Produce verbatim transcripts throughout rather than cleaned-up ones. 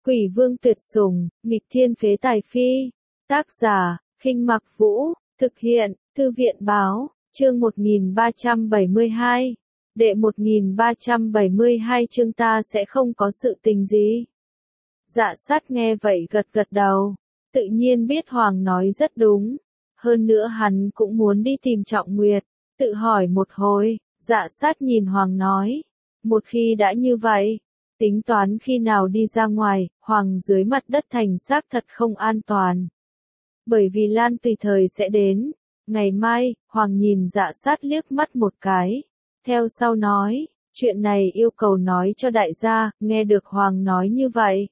Quỷ vương tuyệt sủng, nghịch thiên phế tài phi. Tác giả, Khinh Mặc Vũ, thực hiện, Thư viện Báo, chương một nghìn ba trăm bảy mươi hai. Đệ một nghìn ba trăm bảy mươi hai chương ta sẽ không có sự tình gì. Dạ sát nghe vậy gật gật đầu, tự nhiên biết Hoàng nói rất đúng. Hơn nữa hắn cũng muốn đi tìm Trọng Nguyệt, tự hỏi một hồi, dạ sát nhìn Hoàng nói. Một khi đã như vậy, tính toán khi nào đi ra ngoài, Hoàng dưới mặt đất thành xác thật không an toàn. Bởi vì Lan tùy thời sẽ đến. Ngày mai, Hoàng nhìn dạ sát liếc mắt một cái. Theo sau nói, chuyện này yêu cầu nói cho đại gia, nghe được Hoàng nói như vậy.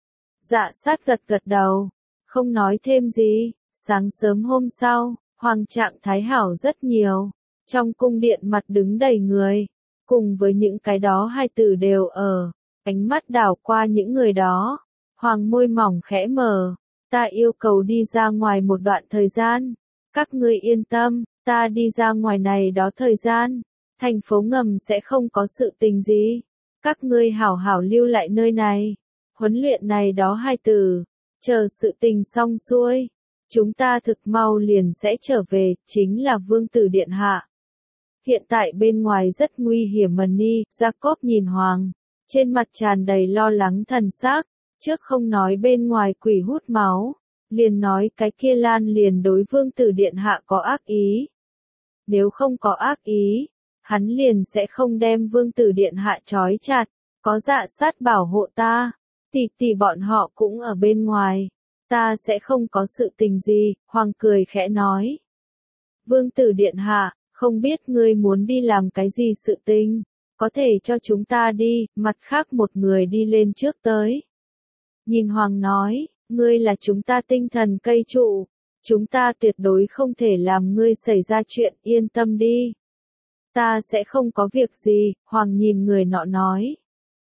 Dạ sát gật gật đầu, không nói thêm gì. Sáng sớm hôm sau, Hoàng trạng thái hảo rất nhiều. Trong cung điện mặt đứng đầy người, cùng với những cái đó hai tử đều ở. Ánh mắt đảo qua những người đó, Hoàng môi mỏng khẽ mở. Ta yêu cầu đi ra ngoài một đoạn thời gian. Các ngươi yên tâm, ta đi ra ngoài này đó thời gian. Thành phố ngầm sẽ không có sự tình gì. Các ngươi hảo hảo lưu lại nơi này. Huấn luyện này đó hai từ. Chờ sự tình xong xuôi. Chúng ta thực mau liền sẽ trở về, chính là Vương tử điện hạ. Hiện tại bên ngoài rất nguy hiểm mần ni, Jacob nhìn Hoàng. Trên mặt tràn đầy lo lắng thần sắc. Trước không nói bên ngoài quỷ hút máu. Liền nói cái kia Lan liền đối Vương tử điện hạ có ác ý. Nếu không có ác ý, hắn liền sẽ không đem Vương tử điện hạ trói chặt. Có dạ sát bảo hộ ta. Tỷ tỷ bọn họ cũng ở bên ngoài. Ta sẽ không có sự tình gì, Hoàng cười khẽ nói. Vương tử điện hạ, không biết ngươi muốn đi làm cái gì sự tình. Có thể cho chúng ta đi, mặt khác một người đi lên trước tới. Nhìn Hoàng nói, ngươi là chúng ta tinh thần cây trụ. Chúng ta tuyệt đối không thể làm ngươi xảy ra chuyện, yên tâm đi. Ta sẽ không có việc gì, Hoàng nhìn người nọ nói.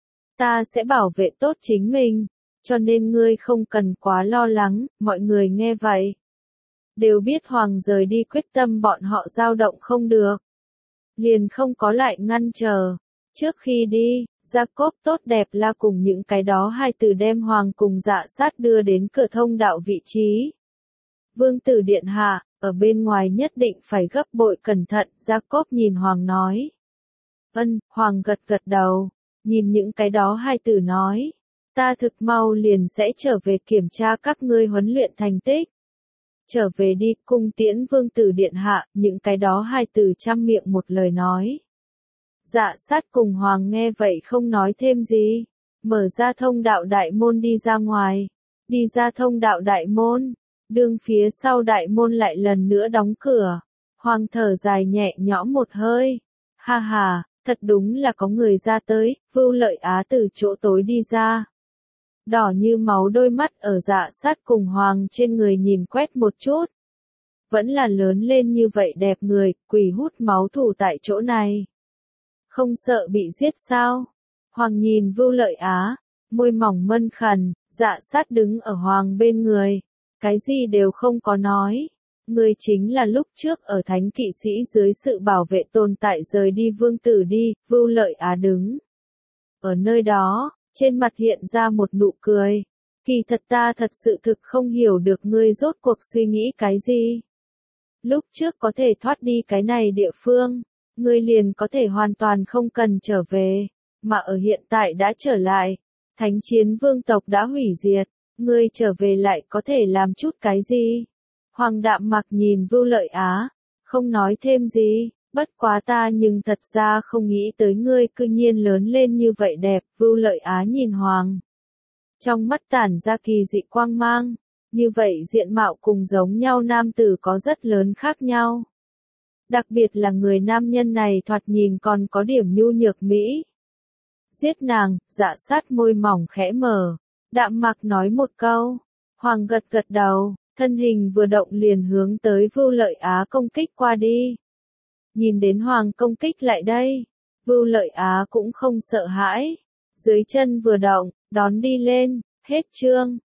Ta sẽ bảo vệ tốt chính mình, cho nên ngươi không cần quá lo lắng, mọi người nghe vậy. Đều biết Hoàng rời đi quyết tâm bọn họ dao động không được. Liền không có lại ngăn chờ. Trước khi đi, Jacob tốt đẹp la cùng những cái đó hai từ đem Hoàng cùng dạ sát đưa đến cửa thông đạo vị trí. Vương tử điện hạ, ở bên ngoài nhất định phải gấp bội cẩn thận, Jacob nhìn Hoàng nói. Ân, Hoàng gật gật đầu, nhìn những cái đó hai từ nói. Ta thực mau liền sẽ trở về kiểm tra các ngươi huấn luyện thành tích. Trở về đi, cung tiễn Vương tử điện hạ, những cái đó hai từ trăm miệng một lời nói. Dạ sát cùng Hoàng nghe vậy không nói thêm gì. Mở ra thông đạo đại môn đi ra ngoài. Đi ra thông đạo đại môn. Đương phía sau đại môn lại lần nữa đóng cửa. Hoàng thở dài nhẹ nhõm một hơi. Ha ha, thật đúng là có người ra tới. Vưu Lợi Á từ chỗ tối đi ra. Đỏ như máu đôi mắt ở dạ sát cùng Hoàng trên người nhìn quét một chút. Vẫn là lớn lên như vậy đẹp người, quỷ hút máu thủ tại chỗ này. Không sợ bị giết sao? Hoàng nhìn Vưu Lợi Á, môi mỏng mân khẩn, dạ sát đứng ở Hoàng bên người. Cái gì đều không có nói. Người chính là lúc trước ở thánh kỵ sĩ dưới sự bảo vệ tồn tại rời đi Vương tử đi, Vưu Lợi Á đứng. Ở nơi đó, trên mặt hiện ra một nụ cười. Kỳ thật ta thật sự thực không hiểu được ngươi rốt cuộc suy nghĩ cái gì. Lúc trước có thể thoát đi cái này địa phương, ngươi liền có thể hoàn toàn không cần trở về, mà ở hiện tại đã trở lại. Thánh chiến vương tộc đã hủy diệt, ngươi trở về lại có thể làm chút cái gì? Hoàng đạm mặc nhìn Vưu Lợi Á, không nói thêm gì. Bất quá ta nhưng thật ra không nghĩ tới ngươi cư nhiên lớn lên như vậy đẹp, Vưu Lợi Á nhìn Hoàng. Trong mắt tản ra kỳ dị quang mang, như vậy diện mạo cùng giống nhau nam tử có rất lớn khác nhau. Đặc biệt là người nam nhân này thoạt nhìn còn có điểm nhu nhược mỹ. Giết nàng, dạ sát môi mỏng khẽ mở, đạm mặc nói một câu, Hoàng gật gật đầu, thân hình vừa động liền hướng tới Vưu Lợi Á công kích qua đi. Nhìn đến Hoàng công kích lại đây, Vưu Lợi Á cũng không sợ hãi, dưới chân vừa động, đón đi lên, hết chương.